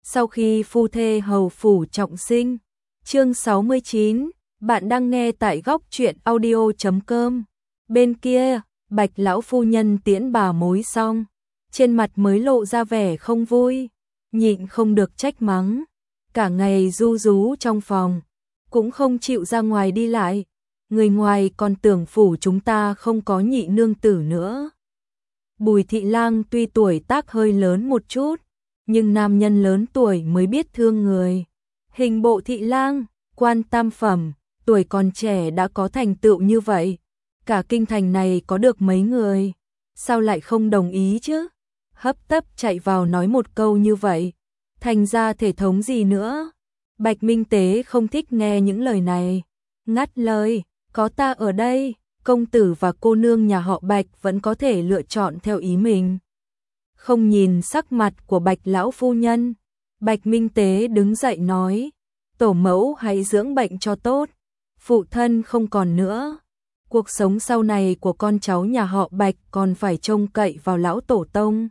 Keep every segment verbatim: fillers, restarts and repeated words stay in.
Sau khi phu thê hầu phủ trọng sinh. Chương sáu mươi chín, bạn đang nghe tại góc truyện audio chấm com. Bên kia, Bạch lão phu nhân tiễn bà mối xong, trên mặt mới lộ ra vẻ không vui, nhịn không được trách mắng, cả ngày ru rú trong phòng, cũng không chịu ra ngoài đi lại, người ngoài còn tưởng phủ chúng ta không có nhị nương tử nữa. Bùi Thị Lang tuy tuổi tác hơi lớn một chút, nhưng nam nhân lớn tuổi mới biết thương người. Hình bộ Thị Lang, quan tam phẩm, tuổi còn trẻ đã có thành tựu như vậy, cả kinh thành này có được mấy người, sao lại không đồng ý chứ? Hấp tấp chạy vào nói một câu như vậy, thành ra thể thống gì nữa? Bạch Minh Tế không thích nghe những lời này, ngắt lời, có ta ở đây, công tử và cô nương nhà họ Bạch vẫn có thể lựa chọn theo ý mình. Không nhìn sắc mặt của Bạch lão phu nhân, Bạch Minh Tế đứng dậy nói, tổ mẫu hãy dưỡng bệnh cho tốt, phụ thân không còn nữa, cuộc sống sau này của con cháu nhà họ Bạch còn phải trông cậy vào lão tổ tông.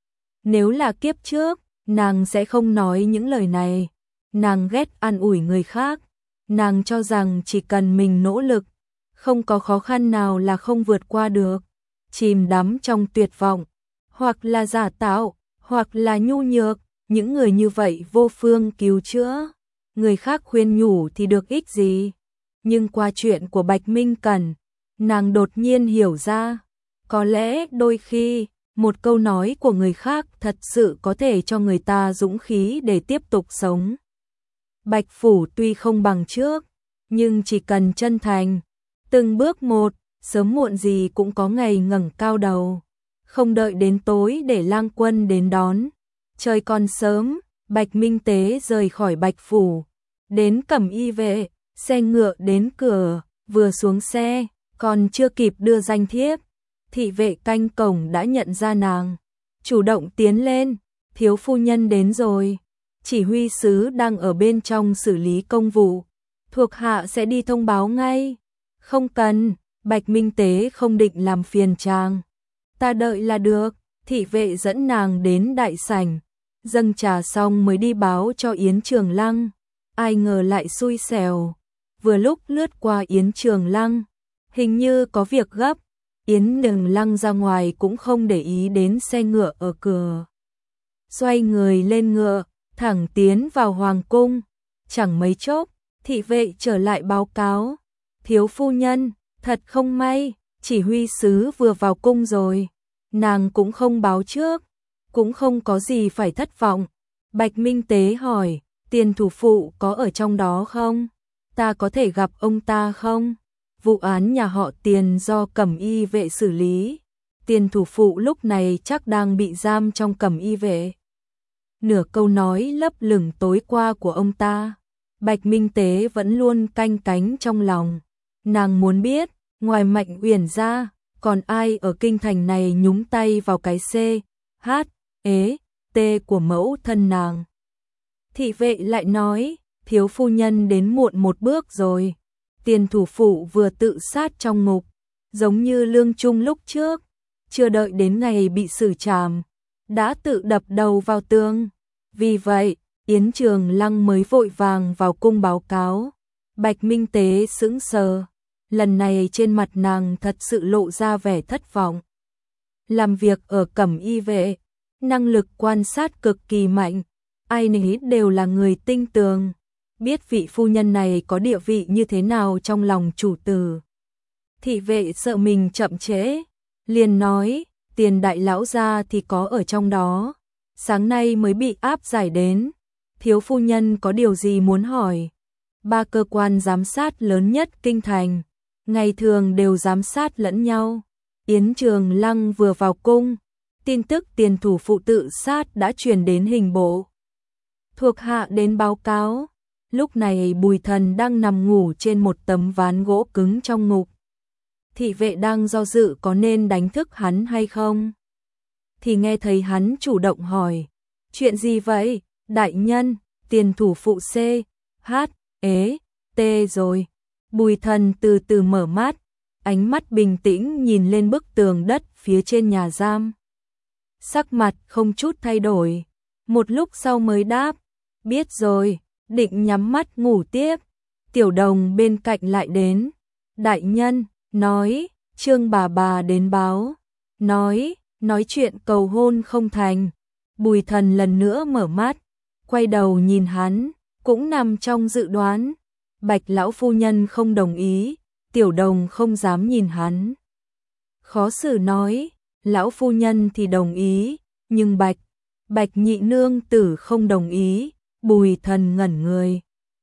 Nếu là kiếp trước, nàng sẽ không nói những lời này, nàng ghét an ủi người khác, nàng cho rằng chỉ cần mình nỗ lực, không có khó khăn nào là không vượt qua được, chìm đắm trong tuyệt vọng, hoặc là giả tạo, hoặc là nhu nhược, những người như vậy vô phương cứu chữa, người khác khuyên nhủ thì được ích gì. Nhưng qua chuyện của Bạch Minh Cẩn, nàng đột nhiên hiểu ra, có lẽ đôi khi, một câu nói của người khác thật sự có thể cho người ta dũng khí để tiếp tục sống. Bạch phủ tuy không bằng trước, nhưng chỉ cần chân thành, từng bước một, sớm muộn gì cũng có ngày ngẩng cao đầu, không đợi đến tối để lang quân đến đón. Trời còn sớm, Bạch Minh Tế rời khỏi Bạch phủ, đến Cẩm Y vệ, xe ngựa đến cửa, vừa xuống xe, còn chưa kịp đưa danh thiếp, thị vệ canh cổng đã nhận ra nàng, chủ động tiến lên, thiếu phu nhân đến rồi, chỉ huy sứ đang ở bên trong xử lý công vụ, thuộc hạ sẽ đi thông báo ngay. Không cần, Bạch Minh Tế không định làm phiền chàng, ta đợi là được. Thị vệ dẫn nàng đến đại sảnh, dâng trà xong mới đi báo cho Yến Trường Lăng, ai ngờ lại xui xẻo, vừa lúc lướt qua Yến Trường Lăng, hình như có việc gấp, Yến Trường Lăng ra ngoài cũng không để ý đến xe ngựa ở cửa, xoay người lên ngựa, thẳng tiến vào hoàng cung. Chẳng mấy chốc, thị vệ trở lại báo cáo, thiếu phu nhân, thật không may, chỉ huy sứ vừa vào cung rồi, nàng cũng không báo trước, cũng không có gì phải thất vọng. Bạch Minh Tế hỏi, Tiền thủ phụ có ở trong đó không? Ta có thể gặp ông ta không? Vụ án nhà họ Tiền do Cẩm Y vệ xử lý, Tiền thủ phụ lúc này chắc đang bị giam trong Cẩm Y vệ. Nửa câu nói lấp lửng tối qua của ông ta, Bạch Minh Tế vẫn luôn canh cánh trong lòng. Nàng muốn biết, ngoài Mạnh Uyển ra, còn ai ở kinh thành này nhúng tay vào cái C, H, ế, T của mẫu thân nàng. Thị vệ lại nói, thiếu phu nhân đến muộn một bước rồi. Tiền thủ phụ vừa tự sát trong ngục, giống như Lương Trung lúc trước, chưa đợi đến ngày bị xử trảm, đã tự đập đầu vào tường. Vì vậy, Yến Trường Lăng mới vội vàng vào cung báo cáo. Bạch Minh Tế sững sờ, lần này trên mặt nàng thật sự lộ ra vẻ thất vọng. Làm việc ở Cẩm Y vệ, năng lực quan sát cực kỳ mạnh, ai nấy đều là người tinh tường, biết vị phu nhân này có địa vị như thế nào trong lòng chủ tử. Thị vệ sợ mình chậm trễ, liền nói, Tiền đại lão gia thì có ở trong đó, sáng nay mới bị áp giải đến, thiếu phu nhân có điều gì muốn hỏi? Ba cơ quan giám sát lớn nhất kinh thành, ngày thường đều giám sát lẫn nhau. Yến Trường Lăng vừa vào cung, tin tức Tiền thủ phụ tự sát đã truyền đến hình bộ. Thuộc hạ đến báo cáo, lúc này Bùi Thần đang nằm ngủ trên một tấm ván gỗ cứng trong ngục. Thị vệ đang do dự có nên đánh thức hắn hay không, thì nghe thấy hắn chủ động hỏi, chuyện gì vậy, đại nhân? Tiền thủ phụ C, H, ế, T rồi. Bùi Thần từ từ mở mắt, ánh mắt bình tĩnh nhìn lên bức tường đất phía trên nhà giam. Sắc mặt không chút thay đổi, một lúc sau mới đáp, Biết rồi, định nhắm mắt ngủ tiếp. Tiểu Đồng bên cạnh lại đến. Đại nhân, nói, Trương bà bà đến báo. Nói, nói chuyện cầu hôn không thành. Bùi Thần lần nữa mở mắt, quay đầu nhìn hắn, cũng nằm trong dự đoán. Bạch lão phu nhân không đồng ý, Tiểu Đồng không dám nhìn hắn. Khó xử nói, lão phu nhân thì đồng ý, nhưng Bạch, Bạch nhị nương tử không đồng ý. Bùi Thần ngẩn người,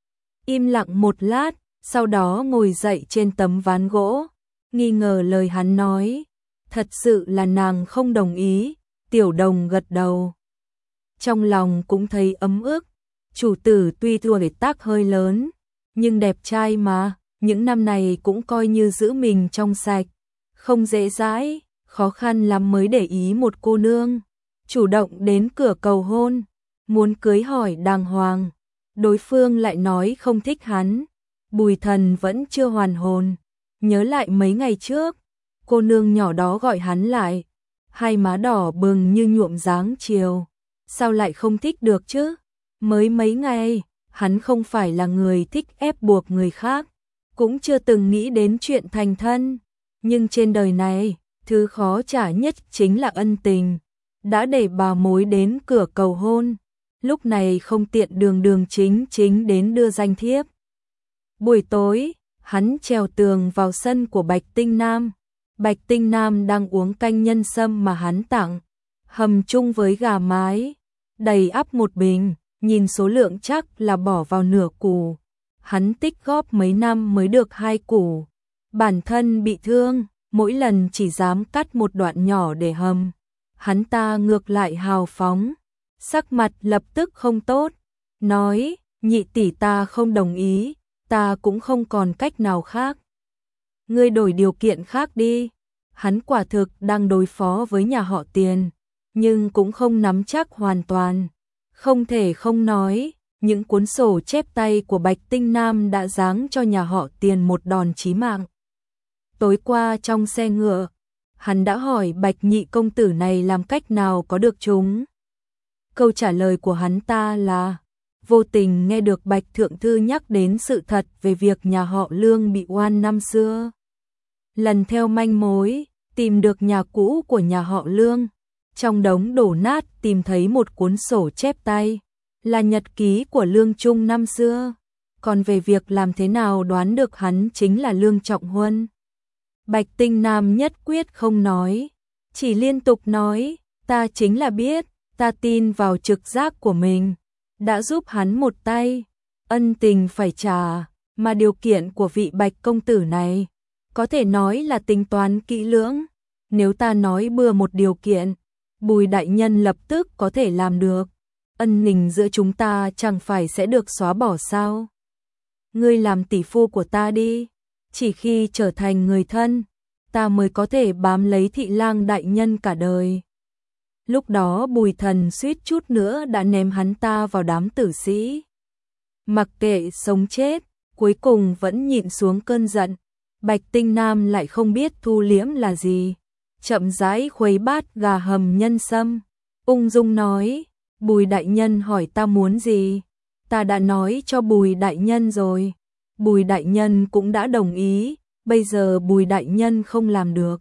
im lặng một lát, sau đó ngồi dậy trên tấm ván gỗ, nghi ngờ lời hắn nói. Thật sự là nàng không đồng ý. Tiểu Đồng gật đầu, trong lòng cũng thấy ấm ức. Chủ tử tuy tuổi tác hơi lớn, nhưng đẹp trai mà, những năm này cũng coi như giữ mình trong sạch. Không dễ dãi, khó khăn lắm mới để ý một cô nương chủ động đến cửa cầu hôn, muốn cưới hỏi đàng hoàng. Đối phương lại nói không thích hắn. Bùi Thần vẫn chưa hoàn hồn, nhớ lại mấy ngày trước, cô nương nhỏ đó gọi hắn lại, hai má đỏ bừng như nhuộm dáng chiều. Sao lại không thích được chứ? Mới mấy ngày, hắn không phải là người thích ép buộc người khác, cũng chưa từng nghĩ đến chuyện thành thân. Nhưng trên đời này, thứ khó trả nhất chính là ân tình. Đã để bà mối đến cửa cầu hôn, lúc này không tiện đường đường chính chính đến đưa danh thiếp. Buổi tối, hắn trèo tường vào sân của Bạch Tinh Nam. Bạch Tinh Nam đang uống canh nhân sâm mà hắn tặng, hầm chung với gà mái, đầy ắp một bình, nhìn số lượng chắc là bỏ vào nửa củ. Hắn tích góp mấy năm mới được hai củ. Bản thân bị thương, mỗi lần chỉ dám cắt một đoạn nhỏ để hầm. Hắn ta ngược lại hào phóng, sắc mặt lập tức không tốt, nói, nhị tỷ ta không đồng ý, ta cũng không còn cách nào khác. Ngươi đổi điều kiện khác đi. Hắn quả thực đang đối phó với nhà họ Tiền, nhưng cũng không nắm chắc hoàn toàn. Không thể không nói, những cuốn sổ chép tay của Bạch Tinh Nam đã giáng cho nhà họ Tiền một đòn chí mạng. Tối qua trong xe ngựa, hắn đã hỏi Bạch nhị công tử này làm cách nào có được chúng. Câu trả lời của hắn ta là, vô tình nghe được Bạch Thượng Thư nhắc đến sự thật về việc nhà họ Lương bị oan năm xưa. Lần theo manh mối, tìm được nhà cũ của nhà họ Lương. Trong đống đổ nát tìm thấy một cuốn sổ chép tay, là nhật ký của Lương Trung năm xưa. Còn về việc làm thế nào đoán được hắn chính là Lương Trọng Huân, Bạch Tinh Nam nhất quyết không nói, chỉ liên tục nói, ta chính là biết, ta tin vào trực giác của mình, đã giúp hắn một tay, ân tình phải trả, mà điều kiện của vị Bạch công tử này, có thể nói là tính toán kỹ lưỡng. Nếu ta nói bừa một điều kiện, Bùi đại nhân lập tức có thể làm được, ân tình giữa chúng ta chẳng phải sẽ được xóa bỏ sao? Ngươi làm tỷ phu của ta đi, chỉ khi trở thành người thân, ta mới có thể bám lấy Thị Lang đại nhân cả đời. Lúc đó Bùi Thần suýt chút nữa đã ném hắn ta vào đám tử sĩ. Mặc kệ sống chết, cuối cùng vẫn nhịn xuống cơn giận. Bạch Tinh Nam lại không biết thu liễm là gì, chậm rãi khuấy bát gà hầm nhân sâm, ung dung nói, Bùi đại nhân hỏi ta muốn gì, ta đã nói cho Bùi đại nhân rồi, Bùi đại nhân cũng đã đồng ý, bây giờ Bùi đại nhân không làm được,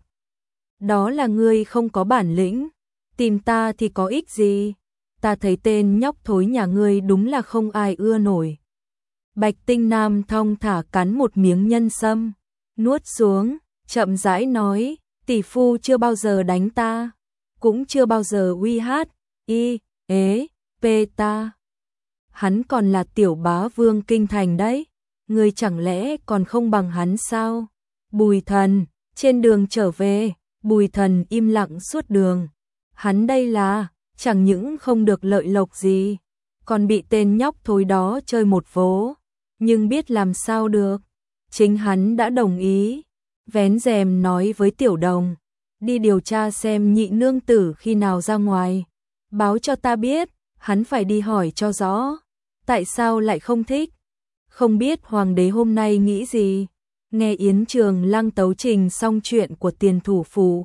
đó là ngươi không có bản lĩnh, tìm ta thì có ích gì, ta thấy tên nhóc thối nhà ngươi đúng là không ai ưa nổi. Bạch Tinh Nam thong thả cắn một miếng nhân sâm, nuốt xuống, chậm rãi nói, tỷ phu chưa bao giờ đánh ta, cũng chưa bao giờ uy hát, y, ế, pê ta. Hắn còn là tiểu bá vương kinh thành đấy, ngươi chẳng lẽ còn không bằng hắn sao? Bùi Thần, trên đường trở về, Bùi Thần im lặng suốt đường. Hắn đây là, chẳng những không được lợi lộc gì, còn bị tên nhóc thối đó chơi một vố, nhưng biết làm sao được. Chính hắn đã đồng ý, vén rèm nói với Tiểu Đồng, đi điều tra xem nhị nương tử khi nào ra ngoài, báo cho ta biết, hắn phải đi hỏi cho rõ, tại sao lại không thích. Không biết hoàng đế hôm nay nghĩ gì, nghe Yến Trường Lăng tấu trình xong chuyện của Tiền thủ phủ.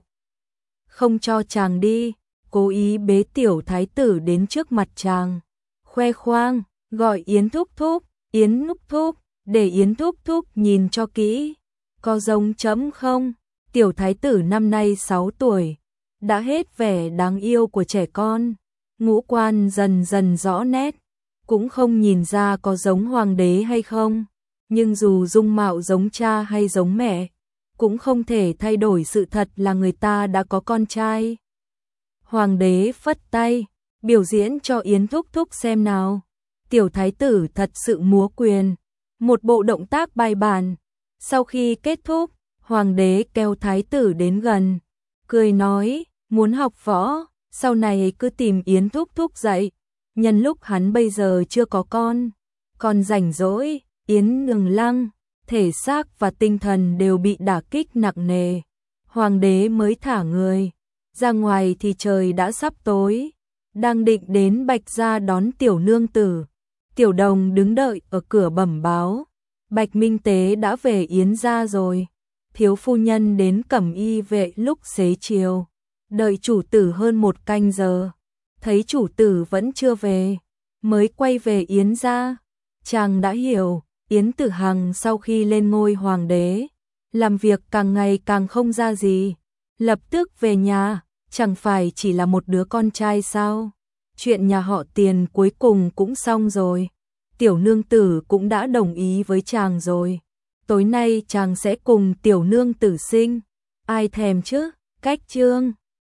Không cho chàng đi, cố ý bế tiểu thái tử đến trước mặt chàng, khoe khoang, gọi Yến thúc thúc, Yến thúc thúc, để Yến thúc thúc nhìn cho kỹ, có giống chấm không? Tiểu thái tử năm nay sáu tuổi, đã hết vẻ đáng yêu của trẻ con, ngũ quan dần dần rõ nét, cũng không nhìn ra có giống hoàng đế hay không, nhưng dù dung mạo giống cha hay giống mẹ, cũng không thể thay đổi sự thật là người ta đã có con trai. Hoàng đế phất tay, biểu diễn cho Yến thúc thúc xem nào. Tiểu thái tử thật sự múa quyền, một bộ động tác bài bản. Sau khi kết thúc, hoàng đế kéo thái tử đến gần, cười nói, muốn học võ, sau này cứ tìm Yến thúc thúc dạy. Nhân lúc hắn bây giờ chưa có con, còn rảnh rỗi, Yến Nhường Lăng, thể xác và tinh thần đều bị đả kích nặng nề. Hoàng đế mới thả người ra ngoài thì trời đã sắp tối, đang định đến Bạch gia đón tiểu nương tử. Tiểu Đồng đứng đợi ở cửa bẩm báo, Bạch Minh Tế đã về Yến gia rồi. Thiếu phu nhân đến Cẩm Y vệ lúc xế chiều, đợi chủ tử hơn một canh giờ, thấy chủ tử vẫn chưa về, mới quay về Yến gia. Chàng đã hiểu, Yến Tử Hằng sau khi lên ngôi hoàng đế, làm việc càng ngày càng không ra gì, lập tức về nhà, chẳng phải chỉ là một đứa con trai sao? Chuyện nhà họ Tiền cuối cùng cũng xong rồi, tiểu nương tử cũng đã đồng ý với chàng rồi. Tối nay chàng sẽ cùng tiểu nương tử sinh, ai thèm chứ? Cách chương